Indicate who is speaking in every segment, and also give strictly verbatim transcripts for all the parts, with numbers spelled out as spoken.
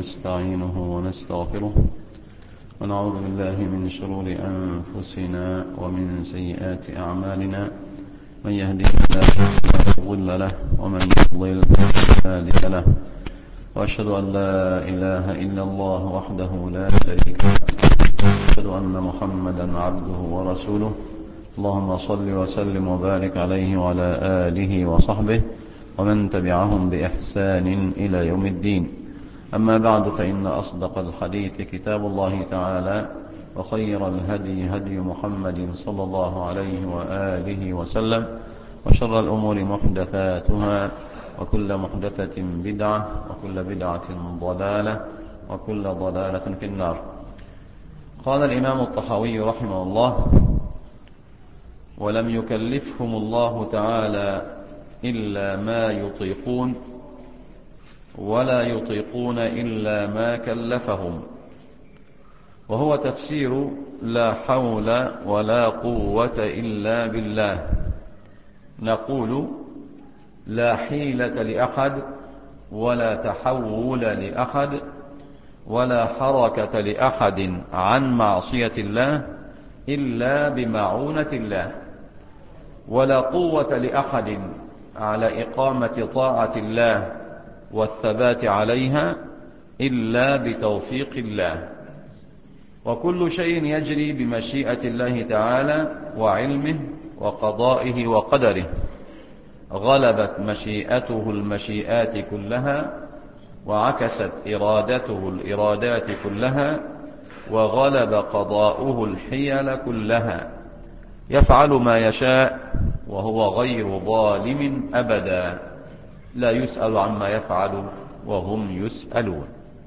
Speaker 1: ونستعينه ونستغفره ونعوذ بالله من شرور أنفسنا ومن سيئات أعمالنا. من يهدي الله فلا مضل له ومن يضلل فلا هادي له، وأشهد أن لا إله إلا الله وحده لا شريك له، وأشهد أن محمدا عبده ورسوله. اللهم صل وسلم وبارك عليه وعلى آله وصحبه ومن تبعهم بإحسان إلى يوم الدين. أما بعد، فإن أصدق الحديث كتاب الله تعالى، وخير الهدي هدي محمد صلى الله عليه وآله وسلم، وشر الأمور محدثاتها، وكل محدثة بدعة، وكل بدعة ضلالة، وكل ضلالة في النار. قال الإمام الطحاوي رحمه الله: ولم يكلفهم الله تعالى إلا ما يطيقون، ولا يطيقون إلا ما كلفهم. وهو تفسير لا حول ولا قوة إلا بالله. نقول: لا حيلة لأحد، ولا تحول لأحد، ولا حركة لأحد عن معصية الله إلا بمعونة الله، ولا قوة لأحد على إقامة طاعة الله والثبات عليها إلا بتوفيق الله. وكل شيء يجري بمشيئة الله تعالى وعلمه وقضائه وقدره. غلبت مشيئته المشيئات كلها، وعكست إرادته الإرادات كلها، وغلب قضاؤه الحيل كلها. يفعل ما يشاء وهو غير ظالم أبدا، لا يسأل عما يفعل وهم يسألون.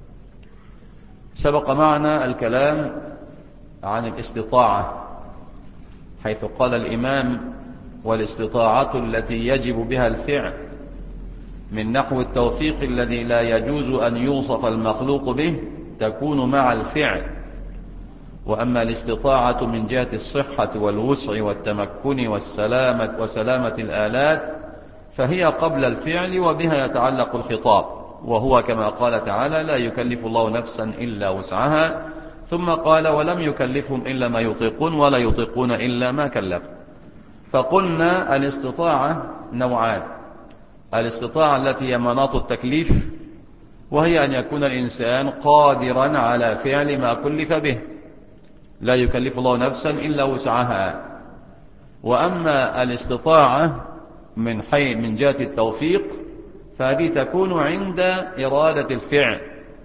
Speaker 1: سبق معنا الكلام عن الاستطاعة، حيث قال الإمام: والاستطاعة التي يجب بها الفعل من نحو التوفيق الذي لا يجوز أن يوصف المخلوق به تكون مع الفعل. وأما الاستطاعة من جهة الصحة والوسع والتمكن والسلامة وسلامة الآلات فهي قبل الفعل، وبها يتعلق الخطاب، وهو كما قال تعالى: لا يكلف الله نفسا إلا وسعها. ثم قال: ولم يكلفهم إلا ما يطيقون، ولا يطيقون إلا ما كلف. فقلنا الاستطاعة نوعان: الاستطاعة التي هي مناط التكليف، وهي أن يكون الإنسان قادرا على فعل ما كلف به، لا يكلف الله نفسا إلا وسعها. وأما الاستطاعة من حي من جهة التوفيق فهذه تكون عند إرادة الفعل.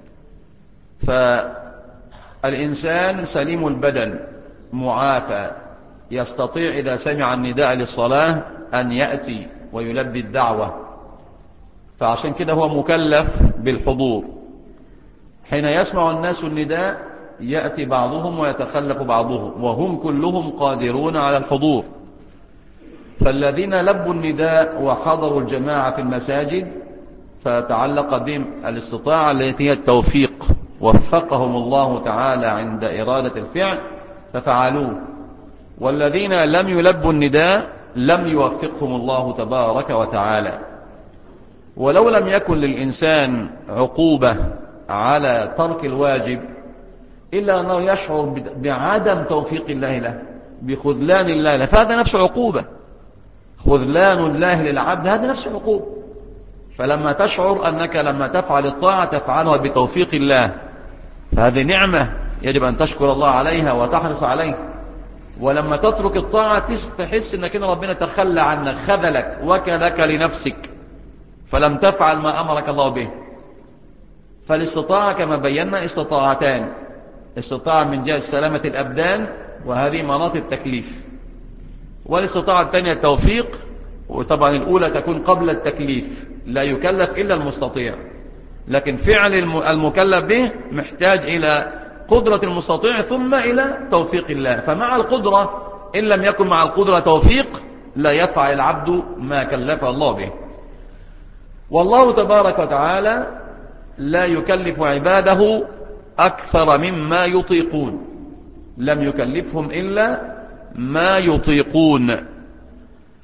Speaker 1: فالإنسان سليم البدن معافى، يستطيع إذا سمع النداء للصلاة أن يأتي ويلبي الدعوة، فعشان كده هو مكلف بالحضور. حين يسمع الناس النداء يأتي بعضهم ويتخلف بعضهم، وهم كلهم قادرون على الحضور. فالذين لبوا النداء وحضروا الجماعة في المساجد فتعلق بهم الاستطاعة التي هي التوفيق، وفقهم الله تعالى عند إرادة الفعل ففعلوه. والذين لم يلبوا النداء لم يوفقهم الله تبارك وتعالى. ولو لم يكن للإنسان عقوبة على ترك الواجب إلا أنه يشعر بعدم توفيق الله له، بخذلان الله له، فهذا نفس عقوبة. خذلان الله للعبد هذا نفس عقوبة. فلما تشعر أنك لما تفعل الطاعة تفعلها بتوفيق الله، فهذه نعمة يجب أن تشكر الله عليها وتحرص عليها. ولما تترك الطاعة تحس أنك ربنا تخلى عنك، خذلك، وكلك لنفسك، فلم تفعل ما أمرك الله به. فالاستطاعة كما بينا استطاعتان: استطاعة من جهة سلامة الأبدان، وهذه مناط التكليف، والاستطاعة الثانية التوفيق، وطبعا الأولى تكون قبل التكليف، لا يكلف إلا المستطيع، لكن فعل المكلف به محتاج إلى قدرة المستطيع ثم إلى توفيق الله. فمع القدرة إن لم يكن مع القدرة توفيق لا يفعل العبد ما كلف الله به. والله تبارك وتعالى لا يكلف عباده أكثر مما يطيقون، لم يكلفهم إلا ما يطيقون.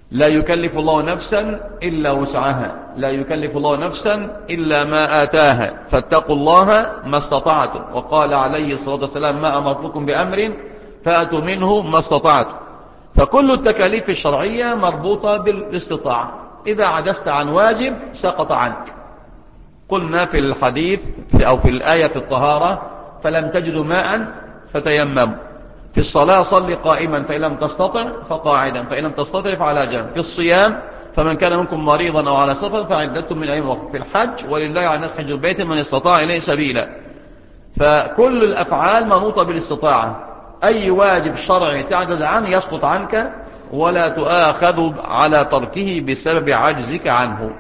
Speaker 1: لا يكلف الله نفسا إلا وسعها، لا يكلف الله نفسا إلا ما آتاها، فاتقوا الله ما استطعتم. وقال عليه الصلاة والسلام ما أمرتكم بأمر فأتوا منه ما استطعتم. فكل التكاليف الشرعية مربوطة بالاستطاعة. إذا عجزت عن واجب سقط عنك. قلنا في الحديث في أو في الآية في الطهارة فلم تجدوا ماء فتيمموا. في الصلاة صل قائما فإن لم تستطع فقاعدا فإن لم تستطع فعلى جنب. في الصيام فمن كان منكم مريضا أو على سفر فعدة من أيام أخرى. في الحج ولله على الناس حج البيت من استطاع إليه سبيلا. فكل الأفعال منوطة بالاستطاعة. أي واجب شرعي تعجز عنه يسقط عنك ولا تؤاخذ على تركه بسبب عجزك عنه.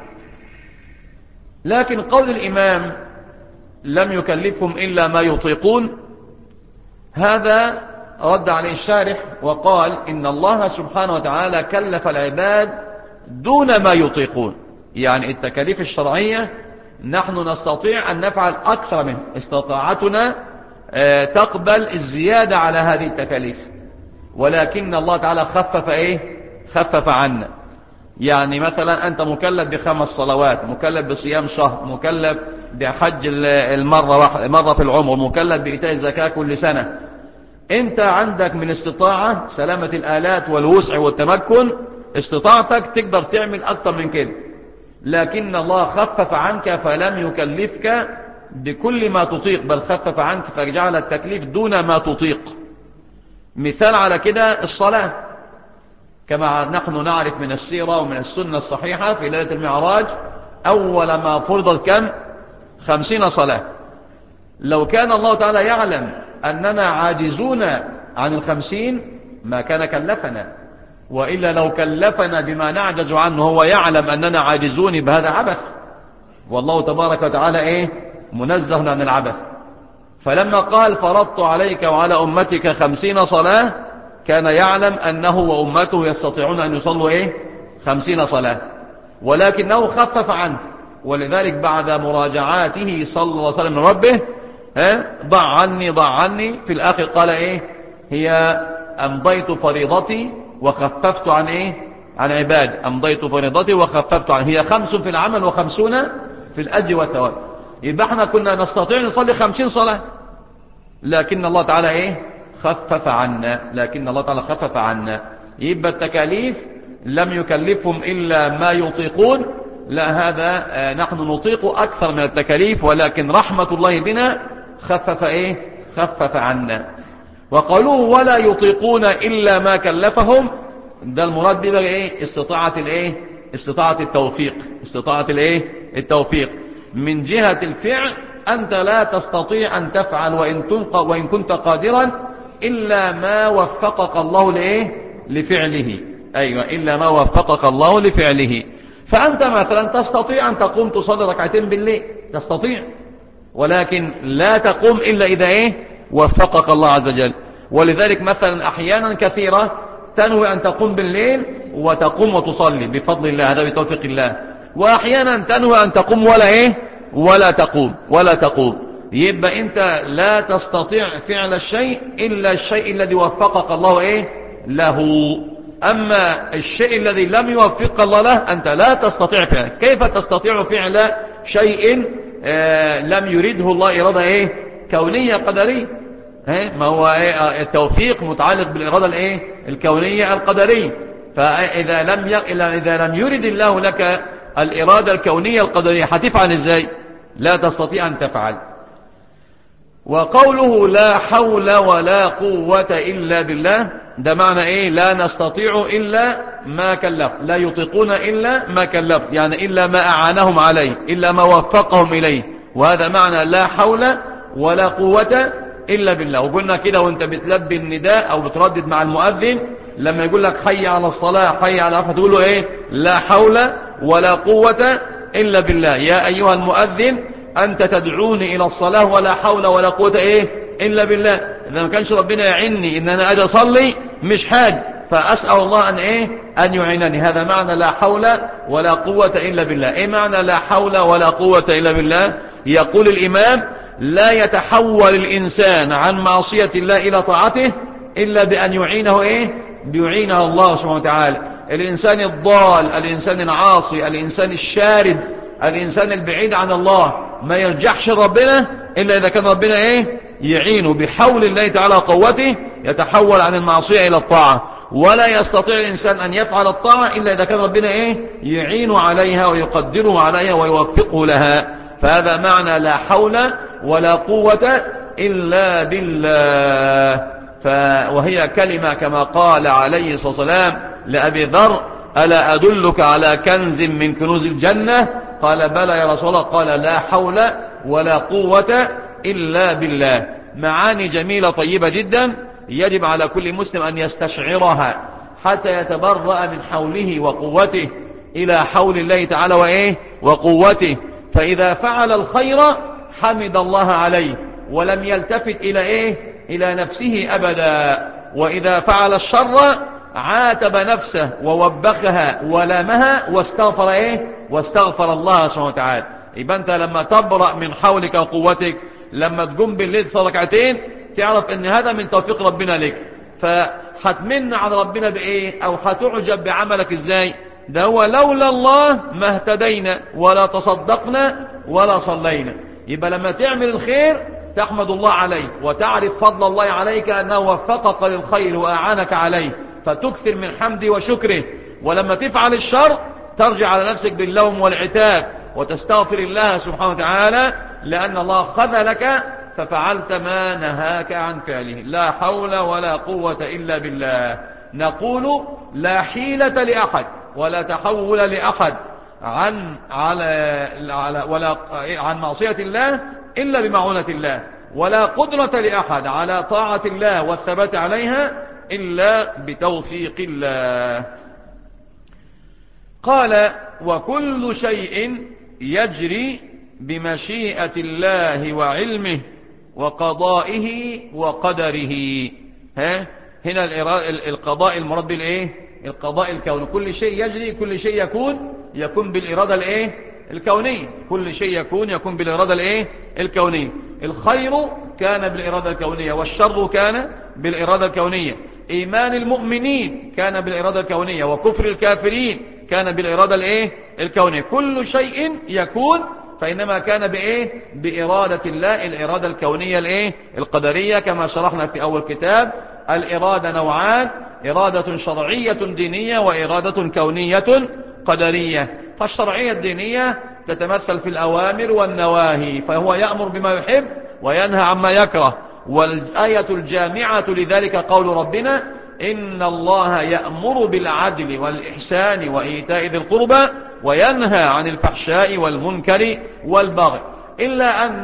Speaker 1: لكن قول الإمام لم يكلفهم إلا ما يطيقون، هذا رد عليه الشارح وقال إن الله سبحانه وتعالى كلف العباد دون ما يطيقون. يعني التكاليف الشرعية نحن نستطيع أن نفعل أكثر منه، استطاعتنا تقبل الزيادة على هذه التكاليف، ولكن الله تعالى خفف إيه؟ خفف عنا. يعني مثلا أنت مكلف بخمس صلوات، مكلف بصيام شهر، مكلف بحج المرة واحدة مرة في العمر، مكلف بإيتاء الزكاة كل سنة. أنت عندك من استطاعة سلامة الآلات والوسع والتمكن، استطاعتك تقدر تعمل أكثر من كده، لكن الله خفف عنك فلم يكلفك بكل ما تطيق، بل خفف عنك فجعل التكليف دون ما تطيق. مثال على كده الصلاة، كما نحن نعرف من السيرة ومن السنة الصحيحة في ليلة المعراج أول ما فرضت كم؟ خمسين صلاة. لو كان الله تعالى يعلم أننا عاجزون عن الخمسين ما كان كلفنا، وإلا لو كلفنا بما نعجز عنه هو يعلم أننا عاجزون بهذا عبث، والله تبارك وتعالى إيه؟ منزه عن العبث. فلما قال فرضت عليك وعلى أمتك خمسين صلاة كان يعلم أنه وأمته يستطيعون أن يصلوا إيه؟ خمسين صلاة، ولكنه خفف عنه. ولذلك بعد مراجعاته صلى الله عليه وسلم من ربه ها ضع عني ضع عني في الآخر قال إيه؟ هي أمضيت فريضتي وخففت عن إيه؟ عن عباد. أمضيت فريضتي وخففت عن، هي خمس في العمل وخمسون في الأجر والثواب. يبقى احنا كنا نستطيع نصلي خمسين صلاة، لكن الله تعالى إيه؟ خفف عنا، لكن الله تعالى خفف عنا. يبقى التكاليف لم يكلفهم إلا ما يطيقون، لا، هذا نحن نطيق أكثر من التكاليف، ولكن رحمة الله بنا خفف إيه؟ خفف عنا. وقالوا ولا يطيقون إلا ما كلفهم، ده المراد بيه إيه؟ استطاعة الإيه؟ استطاعة التوفيق، استطاعة الإيه؟ التوفيق. من جهة الفعل أنت لا تستطيع أن تفعل وإن, وإن كنت قادرا إلا ما وفقك الله لإيه؟ لفعله. أيوة، إلا ما وفقك الله لفعله. فأنت مثلا تستطيع أن تقوم تصلي ركعتين بالليل، تستطيع، ولكن لا تقوم إلا إذا إيه؟ وفقك الله عز وجل. ولذلك مثلا أحيانا كثيرة تنوي أن تقوم بالليل وتقوم وتصلي بفضل الله، هذا بتوفيق الله. وأحيانا تنوي أن تقوم ولا إيه؟ ولا تقوم ولا تقوم. يبقى أنت لا تستطيع فعل الشيء إلا الشيء الذي وفقك الله إيه؟ له. أما الشيء الذي لم يوفق الله له أنت لا تستطيع فعله. كيف تستطيع فعل شيء آه لم يريده الله إرادة إيه؟ كونية قدرية؟ ما هو إيه؟ التوفيق متعلق بالإرادة الإيه؟ الكونية القدرية. فإذا لم ي... إذا لم يرد الله لك الإرادة الكونية القدرية هتفعل إزاي؟ لا تستطيع أن تفعل. وقوله لا حول ولا قوة إلا بالله، ده معنى إيه؟ لا نستطيع إلا ما كلف، لا يطيقون إلا ما كلف، يعني إلا ما أعانهم عليه، إلا ما وفقهم إليه. وهذا معنى لا حول ولا قوة إلا بالله. وقلنا كده وانت بتلبي النداء أو بتردد مع المؤذن لما يقول لك حي على الصلاة حي على الفلاح تقول له إيه؟ لا حول ولا قوة إلا بالله. يا أيها المؤذن أنت تدعوني إلى الصلاة ولا حول ولا قوة إيه؟ إلا بالله. إذا ما كانش ربنا يعيني إن أنا أجي أصلي مش حاج، فأسأل الله أن إيه؟ أن يعينني. هذا معنى لا حول ولا قوة إلا بالله. إيه معنى لا حول ولا قوة إلا بالله؟ يقول الإمام لا يتحول الإنسان عن معصية الله إلى طاعته إلا بأن يعينه إيه؟ بيعينه الله سبحانه وتعالى. الإنسان الضال، الإنسان العاصي، الإنسان الشارد، الإنسان البعيد عن الله ما يرجعش ربنا إلا إذا كان ربنا إيه يعينه بحول الله تعالى وقوته، يتحول عن المعصية إلى الطاعة. ولا يستطيع الإنسان أن يفعل الطاعة إلا إذا كان ربنا إيه يعينه عليها ويقدره عليها ويوفقه لها. فهذا معنى لا حول ولا قوة إلا بالله. ف... وهي كلمة كما قال عليه الصلاة والسلام لأبي ذر: ألا أدلك على كنز من كنوز الجنة؟ قال: بلى يا رسول الله. قال: لا حول ولا قوة إلا بالله. معاني جميلة طيبة جدا يجب على كل مسلم أن يستشعرها حتى يتبرأ من حوله وقوته إلى حول الله تعالى وإيه وقوته. فإذا فعل الخير حمد الله عليه ولم يلتفت إلى إيه إلى نفسه أبدا، وإذا فعل الشر عاتب نفسه ووبخها ولامها واستغفر إيه واستغفر الله سبحانه وتعالى. يبقى أنت لما تبرأ من حولك وقوتك، لما تقوم بالليل تصلي ركعتين، تعرف ان هذا من توفيق ربنا لك. فهتمن على ربنا بايه او هتعجب بعملك ازاي؟ ده هو لولا الله ما اهتدينا ولا تصدقنا ولا صلينا. يبقى لما تعمل الخير تحمد الله عليه وتعرف فضل الله عليك أنه وفقك للخير وأعانك عليه، فتكثر من حمده وشكره. ولما تفعل الشر ترجع على نفسك باللوم والعتاب وتستغفر الله سبحانه وتعالى، لأن الله خذلك ففعلت ما نهاك عن فعله. لا حول ولا قوة إلا بالله. نقول لا حيلة لأحد ولا تحول لأحد عن على على ولا عن معصية الله إلا بمعونة الله، ولا قدرة لأحد على طاعة الله والثبات عليها إلا بتوفيق الله. قال: وكل شيء يجري بمشيئة الله وعلمه وقضائه وقدره. ها هنا القضاء المراد بالايه؟ القضاء الكوني. كل شيء يجري، كل شيء يكون يكون بالإرادة الايه الكونية. كل شيء يكون يكون بالإرادة الايه الكونية. الخير كان بالإرادة الكونية والشر كان بالإرادة الكونية. إيمان المؤمنين كان بالإرادة الكونية وكفر الكافرين كان بالإرادة الايه الكونية. كل شيء يكون فإنما كان بإيه؟ بإرادة الله، الإرادة الكونية الإيه؟ القدرية، كما شرحنا في أول كتاب. الإرادة نوعان: إرادة شرعية دينية وإرادة كونية قدرية. فالشرعية الدينية تتمثل في الأوامر والنواهي، فهو يأمر بما يحب وينهى عما يكره. والآية الجامعة لذلك قول ربنا: إن الله يأمر بالعدل والإحسان وإيتاء ذي القربى وينهى عن الفحشاء والمنكر والبغي. إلا أن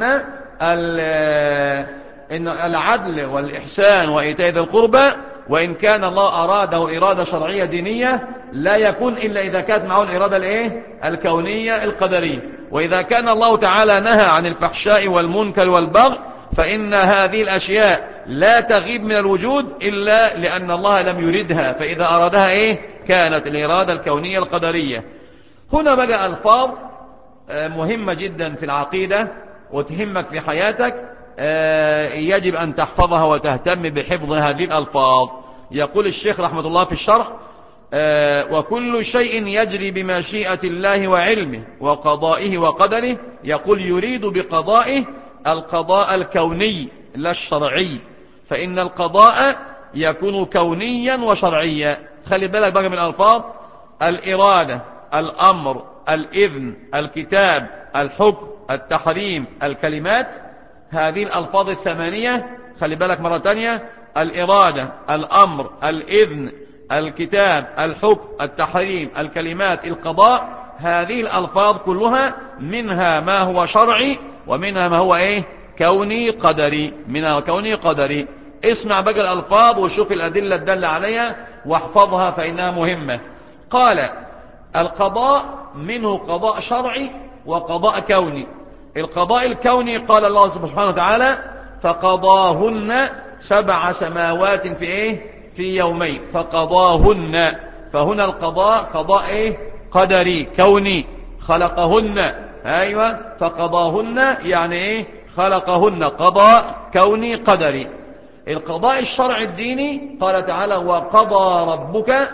Speaker 1: إن العدل والإحسان وإيتاء ذي القربى وإن كان الله أراده إرادة شرعية دينية لا يكون إلا إذا كانت معه الإرادة الإيه؟ الكونية القدرية. وإذا كان الله تعالى نهى عن الفحشاء والمنكر والبغي فإن هذه الأشياء لا تغيب من الوجود إلا لأن الله لم يردها، فإذا أرادها إيه؟ كانت الإرادة الكونية القدرية. هنا بقى ألفاظ مهمة جدا في العقيدة وتهمك في حياتك، يجب أن تحفظها وتهتم بحفظ هذه الألفاظ. يقول الشيخ رحمة الله في الشرح: وكل شيء يجري بمشيئة الله وعلمه وقضائه وقدره. يقول يريد بقضائه القضاء الكوني لا الشرعي، فإن القضاء يكون كونيا وشرعيا. خلي بالك بقى من الألفاظ: الإرادة، الأمر، الإذن، الكتاب، الحكم، التحريم، الكلمات. هذه الألفاظ الثمانية خلي بالك مرة تانية: الإرادة، الأمر، الإذن، الكتاب، الحكم، التحريم، الكلمات، القضاء. هذه الألفاظ كلها منها ما هو شرعي ومنها ما هو إيه؟ كوني قدري. منها كوني قدري. اسمع بقى الألفاظ وشوف الأدلة الدالة عليها واحفظها فإنها مهمة. قال: القضاء منه قضاء شرعي وقضاء كوني. القضاء الكوني قال الله سبحانه وتعالى: فقضاهن سبع سماوات في إيه؟ في يومين. فقضاهن. فهنا القضاء قضاء إيه؟ قدري كوني، خلقهن. أيوة، فقضاهن يعني إيه؟ خلقهن. قضاء كوني قدري. القضاء الشرعي الديني قال تعالى: وقضى ربك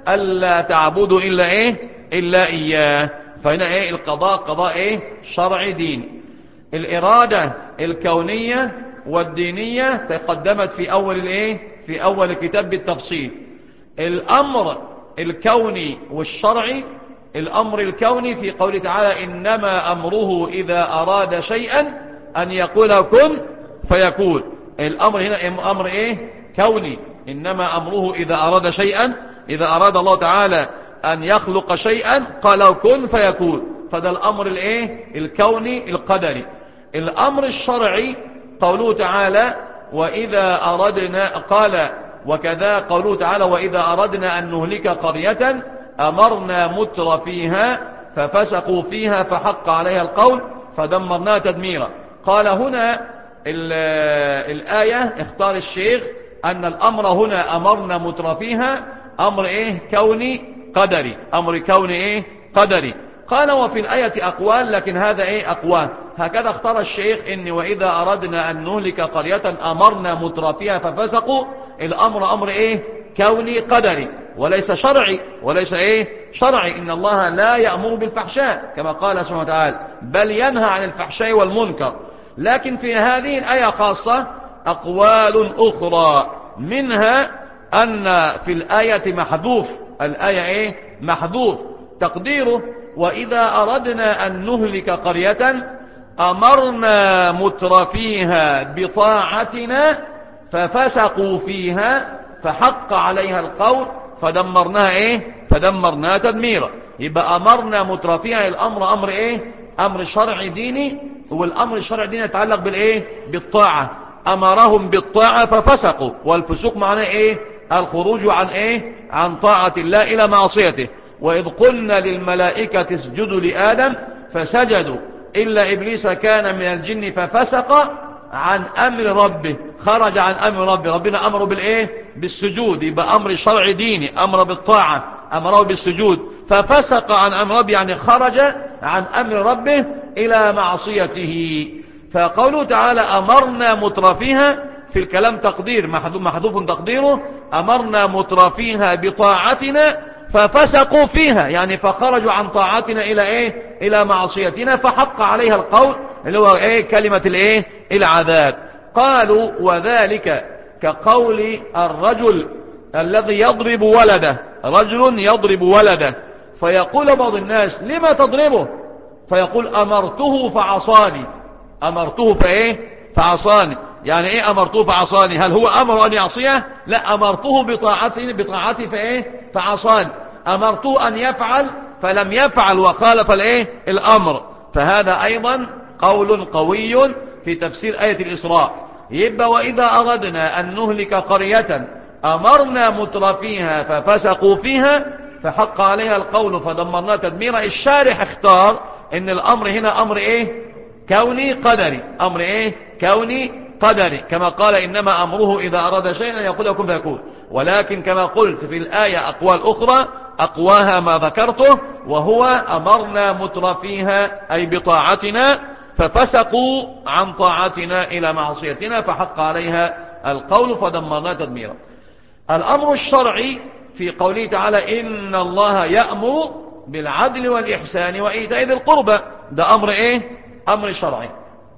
Speaker 1: ألا تعبدوا إلا إيه إلا إياه. فهنا إيه القضاء قضاء إيه شرعي ديني. الإرادة الكونية والدينية تقدمت في أول الإيه في أول الكتاب بالتفصيل. الأمر الكوني والشرعي، الأمر الكوني في قوله تعالى إنما أمره إذا أراد شيئا أن يقول كن فيكون. الأمر هنا أمر إيه كوني، إنما أمره إذا أراد شيئا، إذا أراد الله تعالى أن يخلق شيئا قال كن فيكون، فده الأمر الإيه الكوني القدري. الأمر الشرعي قوله تعالى وإذا أردنا، قال وكذا قوله تعالى وإذا أردنا أن نهلك قرية أمرنا متر فيها ففسقوا فيها فحق عليها القول فدمرناها تدميرا. قال هنا الآية اختار الشيخ أن الأمر هنا أمرنا متر فيها أمر إيه كوني قدري، أمر كوني إيه قدري. قال وفي الآية أقوال لكن هذا إيه أقوال، هكذا اختار الشيخ إن وإذا أردنا أن نهلك قرية أمرنا متر فيها ففسقوا، الأمر أمر إيه كوني قدري وليس شرعي، وليس إيه شرعي. إن الله لا يأمر بالفحشاء كما قال سبحانه وتعالى بل ينهى عن الفحشاء والمنكر. لكن في هذه الآية خاصة أقوال أخرى، منها أن في الآية محذوف، الآية إيه محذوف تقديره وإذا أردنا أن نهلك قرية أمرنا متر فيها بطاعتنا ففسقوا فيها فحق عليها القول فدمرناها إيه فدمرناها تدميرا. يبقى أمرنا متر فيها الأمر أمر إيه أمر شرعي ديني، والأمر الشرعي الديني يتعلق بالإيه بالطاعة. أمرهم بالطاعة ففسقوا، والفسوق معناه إيه الخروج عن إيه عن طاعة الله إلى معصيته. وإذ قلنا للملائكة اسجدوا لآدم فسجدوا إلا إبليس كان من الجن ففسق عن أمر ربه، خرج عن أمر ربه. ربنا أمره بالإيه بالسجود، يبقى أمر شرعي ديني، أمر بالطاعة أمره بالسجود، ففسق عن أمر ربه يعني خرج عن أمر ربه إلى معصيته. فقوله تعالى أمرنا مترفيها في الكلام تقدير محذوف تقديره أمرنا مترفيها بطاعتنا ففسقوا فيها يعني فخرجوا عن طاعتنا إلى إيه إلى معصيتنا فحق عليها القول اللي هو إيه كلمة الإيه العذاب. قالوا وذلك كقول الرجل الذي يضرب ولده، رجل يضرب ولده فيقول بعض الناس لما تضربه، فيقول أمرته فعصاني، أمرته فإيه فعصاني. يعني إيه أمرته فعصاني؟ هل هو أمر أن يعصيه؟ لا، أمرته بطاعته بطاعته فإيه فعصاني، أمرته أن يفعل فلم يفعل وخالف الإيه الأمر. فهذا أيضا قول قوي في تفسير آية الإسراء. يبقى وإذا أردنا أن نهلك قرية أمرنا مترفيها ففسقوا فيها فحق عليها القول فدمرناها تدميرا. الشارح اختار ان الأمر هنا أمر إيه كوني قدري، أمر إيه كوني قدري كما قال إنما أمره إذا أراد شيئا يقول كن فيكون. ولكن كما قلت في الآية أقوال أخرى أقواها ما ذكرته، وهو أمرنا مترفيها أي بطاعتنا ففسقوا عن طاعتنا إلى معصيتنا فحق عليها القول فدمرنا تدميرا. الأمر الشرعي في قوله تعالى إن الله يأمر بالعدل والإحسان وإيتاء ذي القربى، ده أمر إيه أمر شرعي.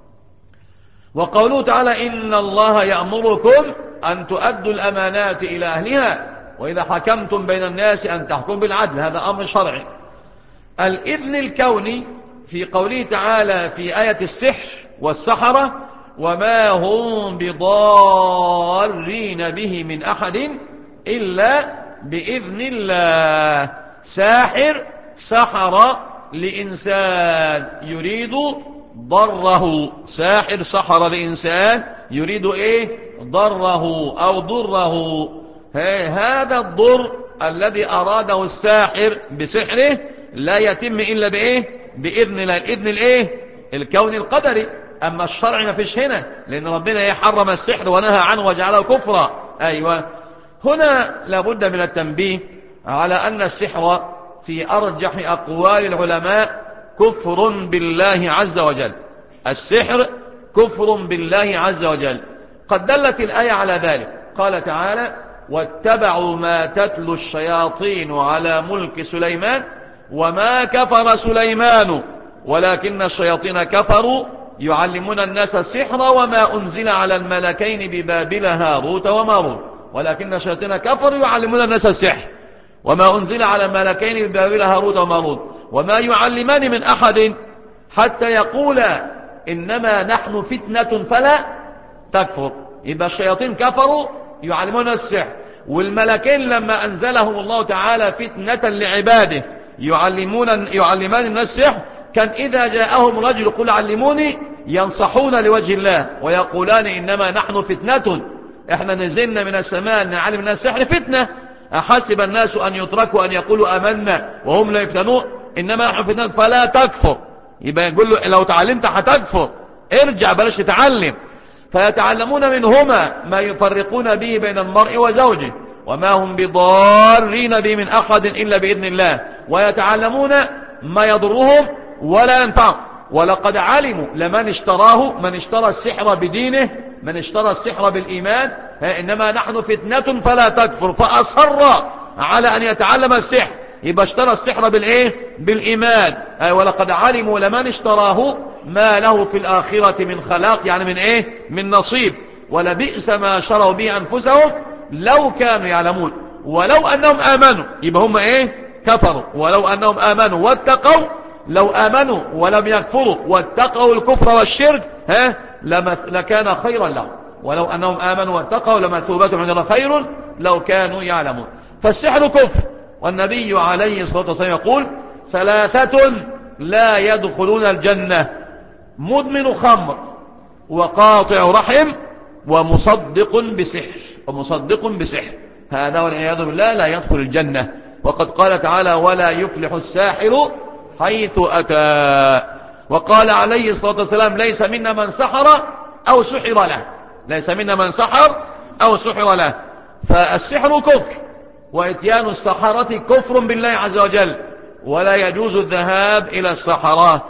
Speaker 1: وقوله تعالى إن الله يأمركم أن تؤدوا الأمانات إلى أهلها وإذا حكمتم بين الناس أن تحكموا بالعدل، هذا أمر شرعي. الإذن الكوني في قوله تعالى في آية السحر والسحرة وما هم بضارين به من أحد إلا بإذن الله. ساحر سحر لإنسان يريد ضره، ساحر سحر لإنسان يريد إيه ضره أو ضره. هذا الضر الذي أراده الساحر بسحره لا يتم إلا بإيه بإذن الله، الإذن الإيه الكوني القدري. أما الشرع ما فيش هنا، لأن ربنا يحرم السحر ونهى عنه وجعله كفرا. أيوة، هنا لابد من التنبيه على أن السحر في أرجح أقوال العلماء كفر بالله عز وجل، السحر كفر بالله عز وجل. قد دلت الآية على ذلك، قال تعالى واتبعوا ما تتلو الشياطين على ملك سليمان وما كفر سليمان ولكن الشياطين كفروا يعلمون الناس السحر وما أنزل على الملكين ببابل هاروت وماروت ولكن الشياطين كفروا يعلمون الناس السحر وما أنزل على الملكين ببابل هاروت وماروت وما يعلمان من أحد حتى يقولا إنما نحن فتنة فلا تكفر. يبقى الشياطين كفروا يعلمون السحر، والملكين لما أنزلهم الله تعالى فتنة لعباده يعلمون يعلمان الناس السحر، كان إذا جاءهم رجل يقول علموني ينصحون لوجه الله ويقولان إنما نحن فتنة، احنا نزلنا من السماء نعلم الناس السحر فتنة، أحسب الناس أن يتركوا أن يقولوا أمنا وهم لا يفتنون، إنما نحن فتنة فلا تكفر. يبقى يقول له لو تعلمت هتكفر، ارجع بلاش تتعلم. فيتعلمون منهما ما يفرقون به بين المرء وزوجه وما هم بضارين به من أحد إلا بإذن الله، ويتعلمون ما يضرهم ولا ينفعهم. ولقد علموا لمن اشتراه، من اشترى السحر بدينه، من اشترى السحر بالإيمان، إنما نحن فتنة فلا تكفر، فأصر على أن يتعلم السحر. يبقى اشترى السحر بالإيه؟ بالإيمان. ولقد علموا لمن اشتراه ما له في الآخرة من خلاق، يعني من إيه؟ من نصيب، ولبئس ما شروا به أنفسهم لو كانوا يعلمون. ولو أنهم آمنوا، يبقى هم إيه؟ كفروا. ولو أنهم آمنوا واتقوا، لو آمنوا ولم يكفروا واتقوا الكفر والشرك ها لكان خيرا لهم. ولو أنهم آمنوا واتقوا لمثوبة عند الله خير لو كانوا يعلمون. فالسحر كفر، والنبي عليه الصلاة والسلام يقول ثلاثة لا يدخلون الجنة: مدمن خمر وقاطع رحم ومصدق بسحر ومصدق بسحر هذا والعياذ بالله لا يدخل الجنة. وقد قال تعالى: ولا يفلح الساحر حيث أتى. وقال عليه الصلاة والسلام: ليس منا من سحر أو سحر له، ليس منا من سحر أو سحر له. فالسحر كفر، وإتيان السحرة كفر بالله عز وجل، ولا يجوز الذهاب إلى السحرة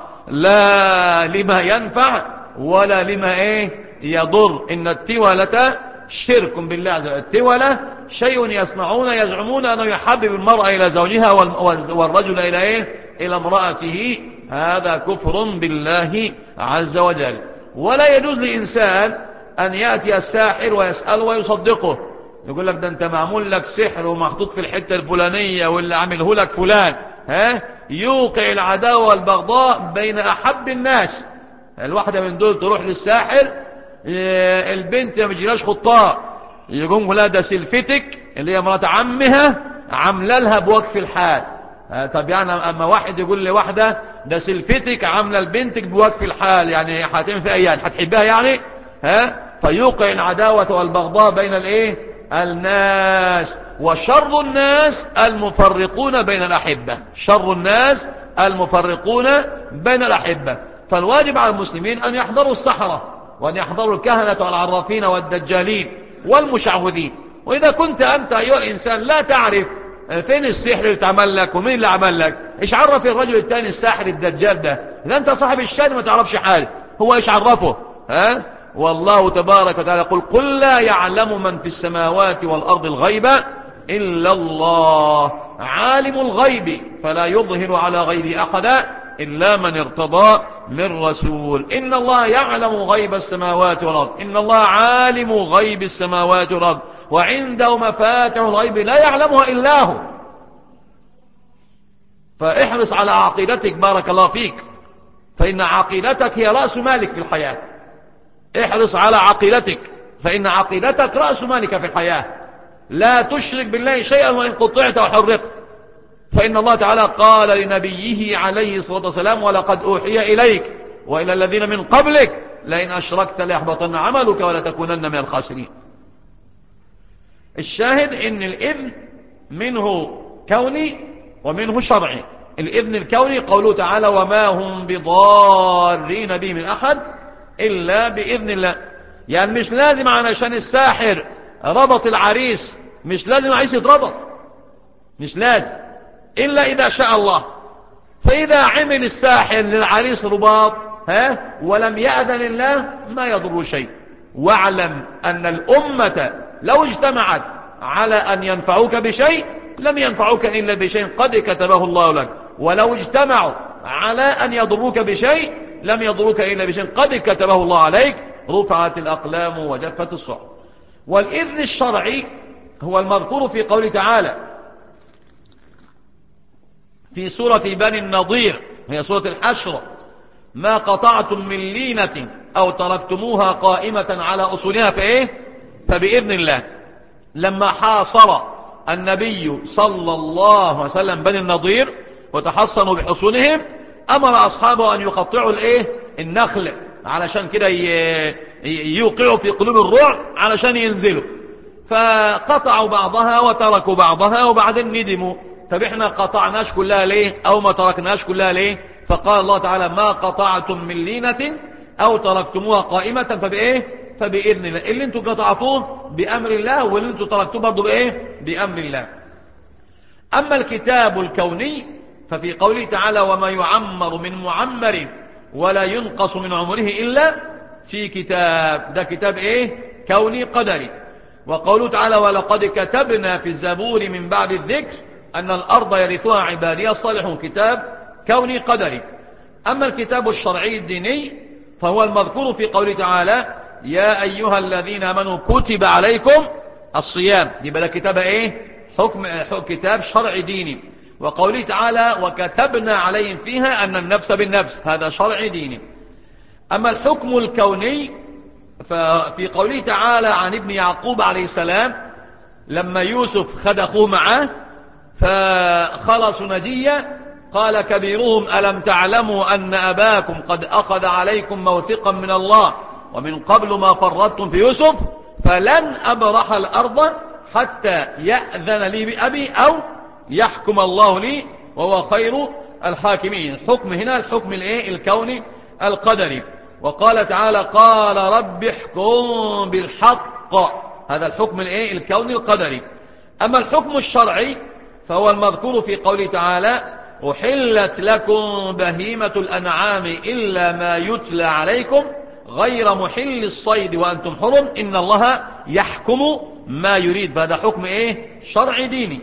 Speaker 1: لا لما ينفع ولا لما إيه يضر. إن التولة شرك بالله عز وجل. التولة شيء يصنعون يزعمون أنه يحبب المرأة إلى زوجها والرجل إلى إيه إلى امرأته، هذا كفر بالله عز وجل. ولا يجوز لإنسان أن يأتي الساحر ويسأله ويصدقه، يقول لك ده أنت معمول لك سحر ومحطوط في الحتة الفلانية واللي عمله لك فلان، ها يوقع العداوة والبغضاء بين أحب الناس. الواحدة من دول تروح للساحر، البنت ما بيجيلاش خطاء، يقوم لا ده سلفتك اللي هي مرات عمها عامله لها بوقف الحال. طب يعني اما واحد يقول لواحده ده سلفتك عامله لبنتك بوقف الحال، يعني هتعمل فيها ايه؟ يعني هتحبها يعني؟ ها فيوقع العداوه والبغضاء بين الايه الناس. وشر الناس المفرقون بين الاحبه، شر الناس المفرقون بين الاحبه. فالواجب على المسلمين ان يحضروا السحره وان يحضروا الكهنه والعرافين والدجالين والمشعوذين. واذا كنت انت ايها الانسان لا تعرف فين السحر اللي اتعمل لك ومين اللي عمل لك، ايش عرف الرجل الثاني الساحر الدجال ده؟ اذا انت صاحب الشأن ما تعرفش حاجه، هو ايش عرفه؟ ها والله تبارك وتعالى يقول: قل لا يعلم من في السماوات والارض الغيب الا الله، عالم الغيب فلا يظهر على غيب احدا الا من ارتضى من رسول. ان الله يعلم غيب السماوات والارض، ان الله عالم غيب السماوات والارض، وعنده مفاتح الغيب لا يعلمها الا هو. فاحرص على عقيدتك بارك الله فيك، فان عقيدتك هي راس مالك في الحياه. احرص على عقيدتك، فان عقيدتك راس مالك في الحياه. لا تشرك بالله شيئا وان قطعت وحرقت، فإن الله تعالى قال لنبيه عليه الصلاة والسلام: ولقد أوحي إليك وإلى الذين من قبلك لئن أشركت ليحبطن عملك ولتكونن من الخاسرين. الشاهد إن الإذن منه كوني ومنه شرعي. الإذن الكوني قوله تعالى: وما هم بضارين به من أحد إلا بإذن الله. يعني مش لازم علشان الساحر ربط العريس، مش لازم العريس يتربط، مش لازم إلا إذا شاء الله. فإذا عمل الساحر للعريس رباط ها ولم يأذن الله ما يضر شيء. واعلم أن الأمة لو اجتمعت على أن ينفعوك بشيء لم ينفعوك إلا بشيء قد كتبه الله لك، ولو اجتمعوا على أن يضروك بشيء لم يضروك إلا بشيء قد كتبه الله عليك، رفعت الأقلام وجفت الصحف. والإذن الشرعي هو المذكور في قوله تعالى في سورة بني النضير، هي سورة الحشر: ما قطعتم من لينة أو تركتموها قائمة على أصولها فإيه؟ فبإذن الله. لما حاصر النبي صلى الله عليه وسلم بني النضير وتحصنوا بحصونهم، أمر أصحابه أن يقطعوا الإيه؟ النخل، علشان كده يوقعوا في قلوب الرعب علشان ينزلوا، فقطعوا بعضها وتركوا بعضها وبعدين ندموا، طب احنا قطعناش كلها ليه او ما تركناش كلها ليه؟ فقال الله تعالى: ما قطعتم من لينة او تركتموها قائمة فبايه؟ فبإذن الله. اللي انتوا قطعتوه بأمر الله، واللي انتوا تركتوه برضه بايه؟ بأمر الله. اما الكتاب الكوني ففي قوله تعالى: وما يعمر من معمر ولا ينقص من عمره إلا في كتاب. ده كتاب ايه؟ كوني قدري. وقوله تعالى: ولقد كتبنا في الزبور من بعد الذكر أن الأرض يرثها عبادي الصالحون. كتاب كوني قدري. أما الكتاب الشرعي الديني فهو المذكور في قوله تعالى: يا أيها الذين آمنوا كتب عليكم الصيام. يبقى ده كتاب ايه؟ حكم كتاب شرعي ديني. وقوله تعالى: وكتبنا عليهم فيها أن النفس بالنفس. هذا شرعي ديني. أما الحكم الكوني ففي قوله تعالى عن ابن يعقوب عليه السلام لما يوسف خد أخوه معه فخلصوا نجية، قال كبيرهم: ألم تعلموا أن أباكم قد أخذ عليكم موثقا من الله ومن قبل ما فرطتم في يوسف فلن أبرح الأرض حتى يأذن لي بأبي أو يحكم الله لي وهو خير الحاكمين. الحكم هنا الحكم الايه؟ الكوني القدري. وقال تعالى: قال رب احكم بالحق. هذا الحكم الايه؟ الكوني القدري. أما الحكم الشرعي فهو المذكور في قوله تعالى: أحلت لكم بهيمة الأنعام إلا ما يتلى عليكم غير محل الصيد وأنتم حرم إن الله يحكم ما يريد. فهذا حكم ايه؟ شرعي ديني.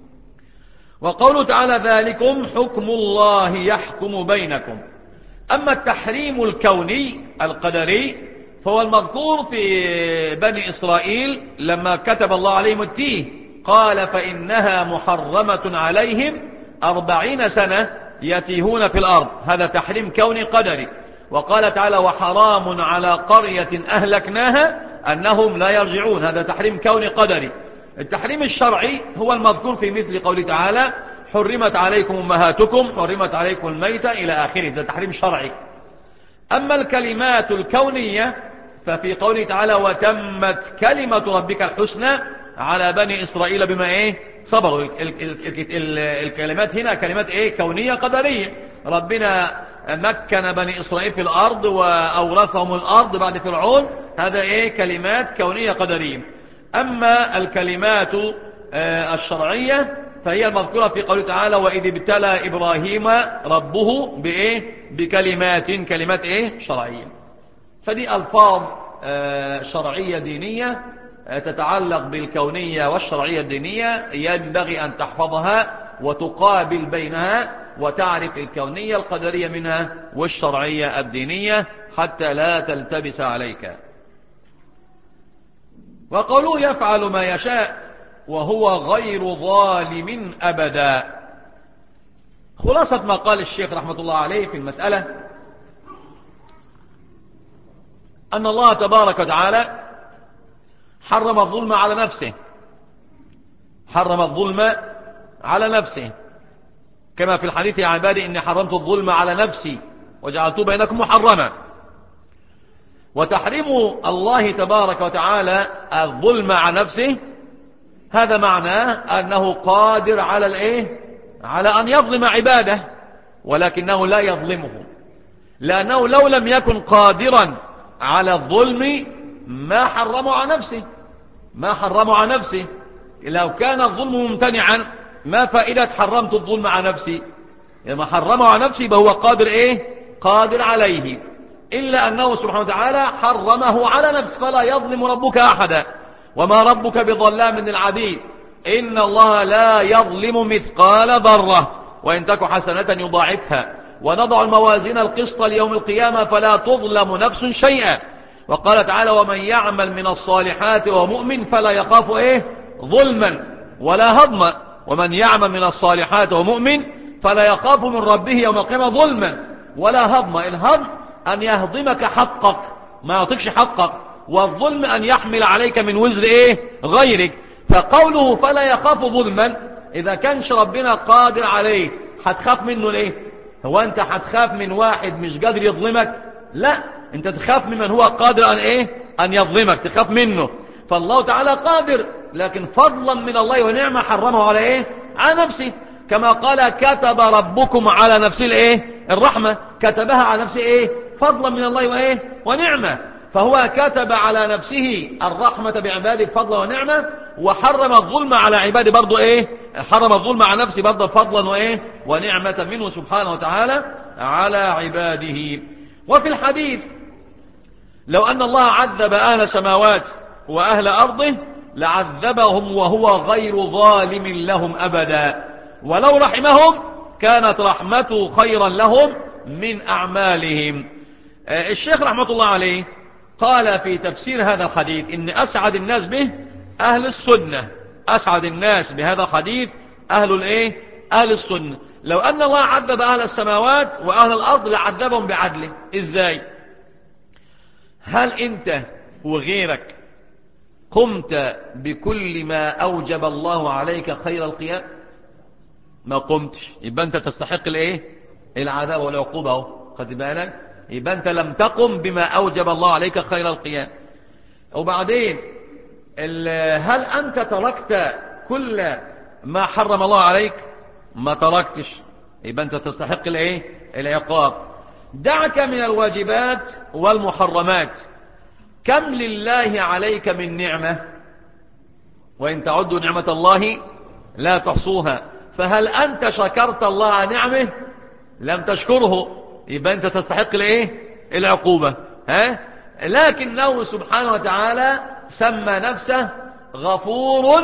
Speaker 1: وقوله تعالى: ذلكم حكم الله يحكم بينكم. أما التحريم الكوني القدري فهو المذكور في بني إسرائيل لما كتب الله عليهم التيه، قال: فإنها محرمة عليهم أربعين سنة يتيهون في الأرض. هذا تحريم كوني قدري. وقال تعالى: وحرام على قرية أهلكناها أنهم لا يرجعون. هذا تحريم كوني قدري. التحريم الشرعي هو المذكور في مثل قوله تعالى: حرمت عليكم أمهاتكم، حرمت عليكم الميتة إلى آخره. ده تحريم شرعي. أما الكلمات الكونية ففي قوله تعالى: وتمت كلمة ربك الحسنى على بني إسرائيل بما إيه؟ صبروا. ال ال ال ال الكلمات هنا كلمات إيه؟ كونية قدرية. ربنا مكن بني إسرائيل في الأرض وأورثهم الأرض بعد فرعون. هذا إيه؟ كلمات كونية قدرية. أما الكلمات الشرعية فهي المذكورة في قوله تعالى: وإذ ابتلى إبراهيم ربه بإيه؟ بكلمات. كلمات إيه؟ شرعية. فدي ألفاظ شرعية دينية تتعلق بالكونية والشرعية الدينية، ينبغي أن تحفظها وتقابل بينها وتعرف الكونية القدرية منها والشرعية الدينية حتى لا تلتبس عليك. وقالوا يفعل ما يشاء وهو غير ظالم أبدا. خلاصة ما قال الشيخ رحمة الله عليه في المسألة أن الله تبارك وتعالى حرم الظلم على نفسه، حرم الظلم على نفسه كما في الحديث: يا عبادي إني حرمت الظلم على نفسي وجعلت بينكم محرما. وتحريم الله تبارك وتعالى الظلم على نفسه هذا معناه أنه قادر على الإيه؟ على أن يظلم عباده، ولكنه لا يظلمهم، لأنه لو لم يكن قادرا على الظلم ما حرمه على نفسه، ما حرمه على نفسه. لو كان الظلم ممتنعا ما فائدة حرمت الظلم على نفسي؟ لما حرمه على نفسي فهو قادر إيه؟ قادر عليه، إلا أنه سبحانه وتعالى حرمه على نفسه، فلا يظلم ربك أحدا. وما ربك بظلام للعبيد إن الله لا يظلم مثقال ذرة وإن تك حسنة يضاعفها ونضع الموازين القسط ليوم القيامة فلا تظلم نفس شيئا. وقال تعالى ومن يعمل من الصالحات وهو مؤمن فلا يخاف إيه ظلما ولا هضما. ومن يعمل من الصالحات وهو مؤمن فلا يخاف من ربه يوم القيامة ظلما ولا هضما. الهضم أن يهضمك حقك ما يعطيكش حقك، والظلم أن يحمل عليك من وزر إيه غيرك. فقوله فلا يخاف ظلما، إذا كانش ربنا قادر عليه هتخاف منه ليه؟ هو أنت هتخاف من واحد مش قادر يظلمك؟ لا، أنت تخاف ممن هو قادر أن إيه أن يظلمك، تخاف منه. فالله تعالى قادر، لكن فضلا من الله ونعمة حرمه على إيه على نفسه، كما قال كتب ربكم على نفسه الإيه الرحمة، كتبها على نفسه إيه فضلا من الله وإيه ونعمة. فهو كتب على نفسه الرحمة بعباده فضلا ونعمة، وحرم الظلم على عباده برضو إيه حرم الظلم على نفسه برضو فضلا وإيه ونعمة منه سبحانه وتعالى على عباده. وفي الحديث لو أن الله عذب أهل سماوات وأهل أرضه لعذبهم وهو غير ظالم لهم أبدا، ولو رحمهم كانت رحمته خيرا لهم من أعمالهم. الشيخ رحمة الله عليه قال في تفسير هذا الحديث إن أسعد الناس به أهل السنة، أسعد الناس بهذا الحديث أهل الإيه أهل السنة. لو أن الله عذب أهل السماوات وأهل الأرض لعذبهم بعدله. إزاي؟ هل أنت وغيرك قمت بكل ما أوجب الله عليك خير القيام؟ ما قمتش، يبقى أنت تستحق الإيه العذاب والعقوبة. خد بالك، يبقى أنت لم تقم بما أوجب الله عليك خير القيام. وبعدين هل أنت تركت كل ما حرم الله عليك؟ ما تركتش، يبقى أنت تستحق الإيه العقاب. دعك من الواجبات والمحرمات، كم لله عليك من نعمة، وإن تعدوا نعمة الله لا تحصوها. فهل أنت شكرت الله على نعمه؟ لم تشكره، يبقى أنت تستحق الإيه العقوبة. ها؟ لكنه سبحانه وتعالى سمى نفسه غفور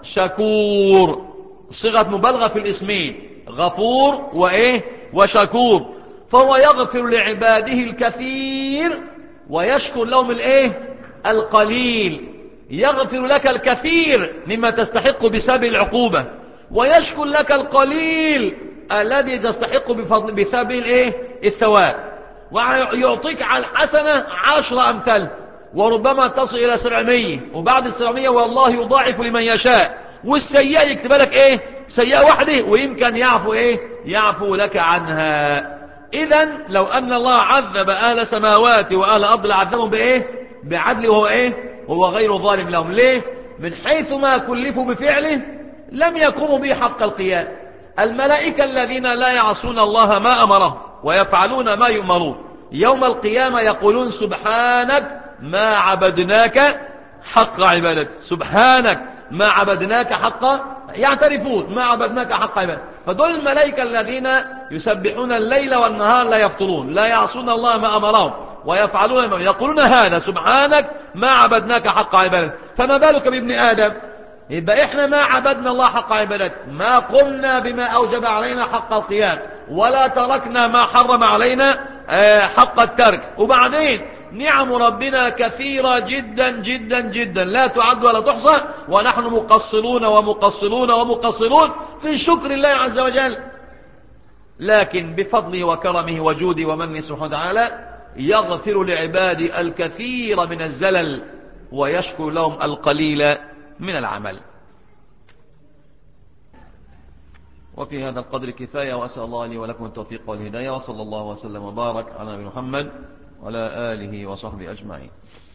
Speaker 1: شكور، صيغة مبالغة في الاسمين، غفور وإيه وشكور. فهو يغفر لعباده الكثير ويشكر لهم الإيه القليل. يغفر لك الكثير مما تستحق بسبب العقوبة، ويشكر لك القليل الذي تستحق بفضل بسبب الإيه الثواب، ويعطيك على الحسنة عشر أمثال، وربما تصل إلى سبعمية، وبعد السبعمية والله يضاعف لمن يشاء. والسيئة يكتب لك إيه سيئة واحدة ويمكن يعفو إيه يعفو لك عنها. إذن لو أن الله عذب أهل سماوات وأهل أرض لعذبهم بإيه بعدل، وهو إيه هو غير ظالم لهم. ليه؟ من حيث ما كلفوا بفعله لم يقوموا به حق القيام. الملائكة الذين لا يعصون الله ما أمرهم ويفعلون ما يؤمرون يوم القيامة يقولون سبحانك ما عبدناك حق عبادتك، سبحانك ما عبدناك حق، يعترفون ما عبدناك حق عبادتك. فدول الملائكة الذين يسبحون الليل والنهار لا يفطرون، لا يعصون الله ما أمرهم ويفعلون ما يقولون هذا سبحانك ما عبدناك حق عبادتك. فما بالك بابن آدم؟ يبقى إحنا ما عبدنا الله حق عبادته، ما قمنا بما أوجب علينا حق القيام، ولا تركنا ما حرم علينا حق الترك. وبعدين نعم ربنا كثيرة جدا جدا جدا لا تعد ولا تحصى، ونحن مقصرون ومقصرون ومقصرون في شكر الله عز وجل. لكن بفضله وكرمه وجوده ومنه سبحانه وتعالى يغفر لعبادي الكثير من الزلل ويشكر لهم القليل من العمل. وفي هذا القدر كفاية، وأسأل الله لي ولكم التوفيق والهداية، وصلى الله وسلم وبارك على نبينا محمد وعلى آله وصحبه أجمعين.